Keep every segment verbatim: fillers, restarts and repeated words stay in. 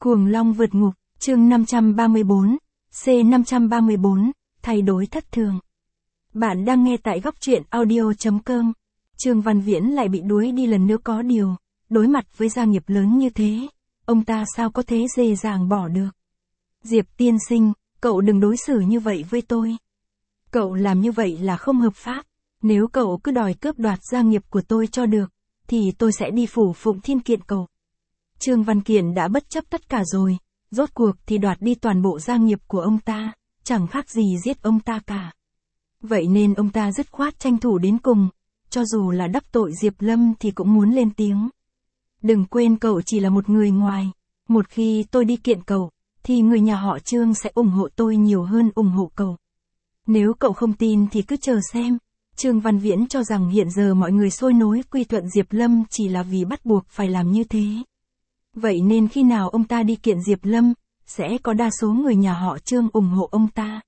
Cuồng long vượt ngục, chương năm trăm ba mươi bốn, C năm trăm ba mươi bốn, thay đổi thất thường. Bạn đang nghe tại góc truyện audio chấm com. Trương Văn Viễn lại bị đuối đi lần nữa có điều, đối mặt với gia nghiệp lớn như thế, ông ta sao có thế dễ dàng bỏ được. Diệp tiên sinh, cậu đừng đối xử như vậy với tôi. Cậu làm như vậy là không hợp pháp, nếu cậu cứ đòi cướp đoạt gia nghiệp của tôi cho được, thì tôi sẽ đi phủ Phụng Thiên kiện cậu. Trương Văn Kiện đã bất chấp tất cả rồi, rốt cuộc thì đoạt đi toàn bộ gia nghiệp của ông ta, chẳng khác gì giết ông ta cả. Vậy nên ông ta dứt khoát tranh thủ đến cùng, cho dù là đắc tội Diệp Lâm thì cũng muốn lên tiếng. Đừng quên cậu chỉ là một người ngoài, một khi tôi đi kiện cậu, thì người nhà họ Trương sẽ ủng hộ tôi nhiều hơn ủng hộ cậu. Nếu cậu không tin thì cứ chờ xem. Trương Văn Viễn cho rằng hiện giờ mọi người sôi nối quy thuận Diệp Lâm chỉ là vì bắt buộc phải làm như thế. Vậy nên khi nào ông ta đi kiện Diệp Lâm, sẽ có đa số người nhà họ Trương ủng hộ ông ta.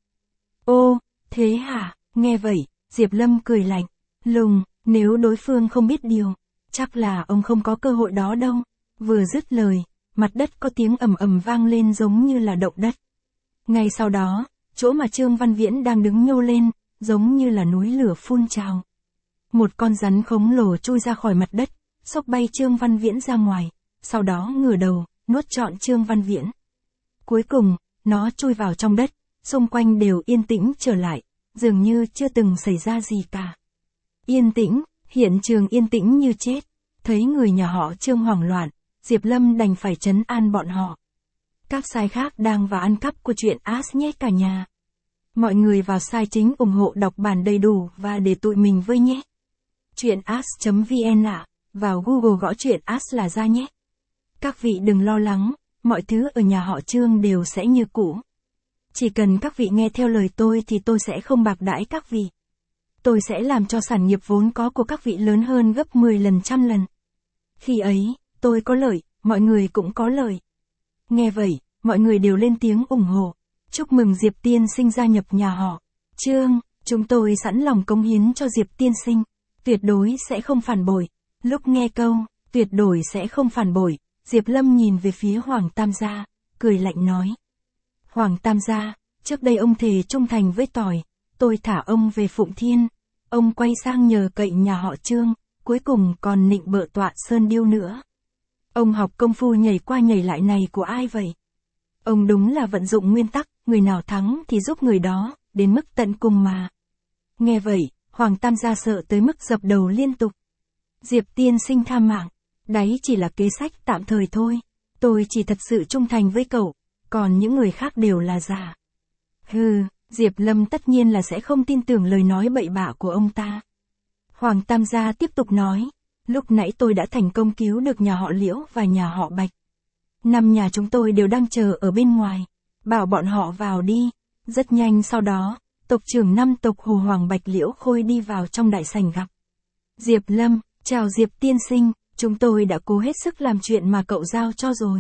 Ô, thế hả? Nghe vậy, Diệp Lâm cười lạnh. Lùng, nếu đối phương không biết điều, chắc là ông không có cơ hội đó đâu. Vừa dứt lời, mặt đất có tiếng ầm ầm vang lên giống như là động đất. Ngay sau đó, chỗ mà Trương Văn Viễn đang đứng nhô lên, giống như là núi lửa phun trào. Một con rắn khổng lồ chui ra khỏi mặt đất, xốc bay Trương Văn Viễn ra ngoài, sau đó ngửa đầu, nuốt trọn Trương Văn Viễn. Cuối cùng, nó chui vào trong đất, xung quanh đều yên tĩnh trở lại, dường như chưa từng xảy ra gì cả. Yên tĩnh, hiện trường yên tĩnh như chết, thấy người nhà họ Trương hoảng loạn, Diệp Lâm đành phải trấn an bọn họ. Các sai khác đang vào ăn cắp của truyện As nhé cả nhà. Mọi người vào sai chính ủng hộ đọc bản đầy đủ và để tụi mình với nhé. truyện as chấm vn ạ, à, vào Google gõ truyện As là ra nhé. Các vị đừng lo lắng, mọi thứ ở nhà họ Trương đều sẽ như cũ. Chỉ cần các vị nghe theo lời tôi thì tôi sẽ không bạc đãi các vị. Tôi sẽ làm cho sản nghiệp vốn có của các vị lớn hơn gấp mười lần trăm lần. Khi ấy, tôi có lợi, mọi người cũng có lợi. Nghe vậy, mọi người đều lên tiếng ủng hộ. Chúc mừng Diệp tiên sinh gia nhập nhà họ Trương, chúng tôi sẵn lòng cống hiến cho Diệp tiên sinh, tuyệt đối sẽ không phản bội. Lúc nghe câu, tuyệt đối sẽ không phản bội, Diệp Lâm nhìn về phía Hoàng Tam gia, cười lạnh nói. Hoàng Tam gia, trước đây ông thề trung thành với tỏi, tôi thả ông về Phụng Thiên, ông quay sang nhờ cậy nhà họ Trương, cuối cùng còn nịnh bợ Tọa Sơn Điêu nữa. Ông học công phu nhảy qua nhảy lại này của ai vậy? Ông đúng là vận dụng nguyên tắc, người nào thắng thì giúp người đó, đến mức tận cùng mà. Nghe vậy, Hoàng Tam gia sợ tới mức dập đầu liên tục. Diệp tiên sinh tha mạng, đấy chỉ là kế sách tạm thời thôi, tôi chỉ thật sự trung thành với cậu, còn những người khác đều là giả. Hừ, Diệp Lâm tất nhiên là sẽ không tin tưởng lời nói bậy bạ của ông ta. Hoàng Tam gia tiếp tục nói, lúc nãy tôi đã thành công cứu được nhà họ Liễu và nhà họ Bạch. Năm nhà chúng tôi đều đang chờ ở bên ngoài, bảo bọn họ vào đi. Rất nhanh sau đó, tộc trưởng năm tộc Hồ Hoàng Bạch Liễu Khôi đi vào trong đại sảnh gặp. Diệp Lâm, chào Diệp tiên sinh, chúng tôi đã cố hết sức làm chuyện mà cậu giao cho rồi.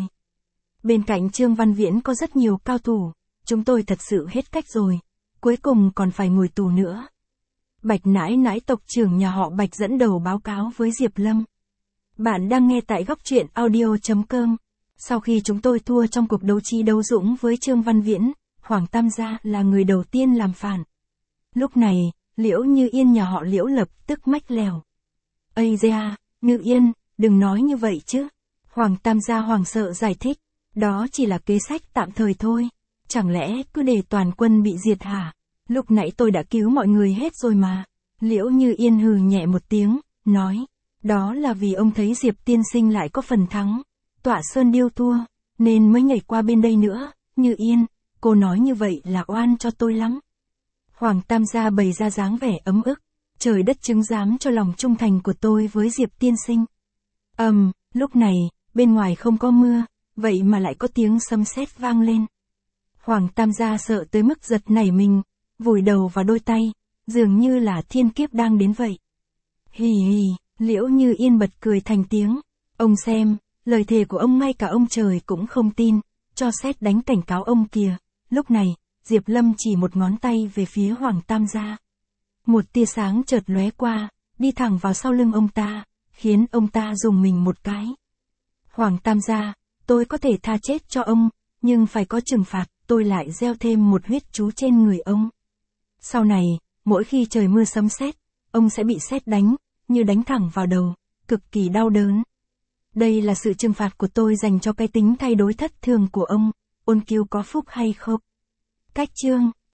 Bên cạnh Trương Văn Viễn có rất nhiều cao thủ, chúng tôi thật sự hết cách rồi, cuối cùng còn phải ngồi tù nữa. Bạch nãi nãi tộc trưởng nhà họ Bạch dẫn đầu báo cáo với Diệp Lâm. Bạn đang nghe tại góc truyện audio chấm com. Sau khi chúng tôi thua trong cuộc đấu trí đấu dũng với Trương Văn Viễn, Hoàng Tam gia là người đầu tiên làm phản. Lúc này, Liễu Như Yên nhà họ Liễu lập tức mách lèo. Ây da, Như Yên, đừng nói như vậy chứ. Hoàng Tam gia hoảng sợ giải thích, đó chỉ là kế sách tạm thời thôi. Chẳng lẽ cứ để toàn quân bị diệt hả? Lúc nãy tôi đã cứu mọi người hết rồi mà. Liễu Như Yên hừ nhẹ một tiếng, nói, đó là vì ông thấy Diệp tiên sinh lại có phần thắng. Tọa Sơn Điêu thua, nên mới nhảy qua bên đây nữa. Như Yên, cô nói như vậy là oan cho tôi lắm. Hoàng Tam gia bày ra dáng vẻ ấm ức, trời đất chứng giám cho lòng trung thành của tôi với Diệp tiên sinh. Ầm, um, lúc này, bên ngoài không có mưa, vậy mà lại có tiếng sấm sét vang lên. Hoàng Tam gia sợ tới mức giật nảy mình, vùi đầu vào đôi tay, dường như là thiên kiếp đang đến vậy. Hì hì, Liễu Như Yên bật cười thành tiếng, ông xem. Lời thề của ông ngay cả ông trời cũng không tin, cho sét đánh cảnh cáo ông kìa. Lúc này, Diệp Lâm chỉ một ngón tay về phía Hoàng Tam gia. Một tia sáng chợt lóe qua, đi thẳng vào sau lưng ông ta, khiến ông ta rùng mình một cái. Hoàng Tam gia, tôi Tôi có thể tha chết cho ông, nhưng phải có trừng phạt, tôi lại gieo thêm một huyết chú trên người ông. Sau này, mỗi khi trời mưa sấm sét, ông sẽ bị sét đánh, như đánh thẳng vào đầu, cực kỳ đau đớn. Đây là sự trừng phạt của tôi dành cho cái tính thay đổi thất thường của ông. Ôn Kiêu có phúc hay không? Cách chương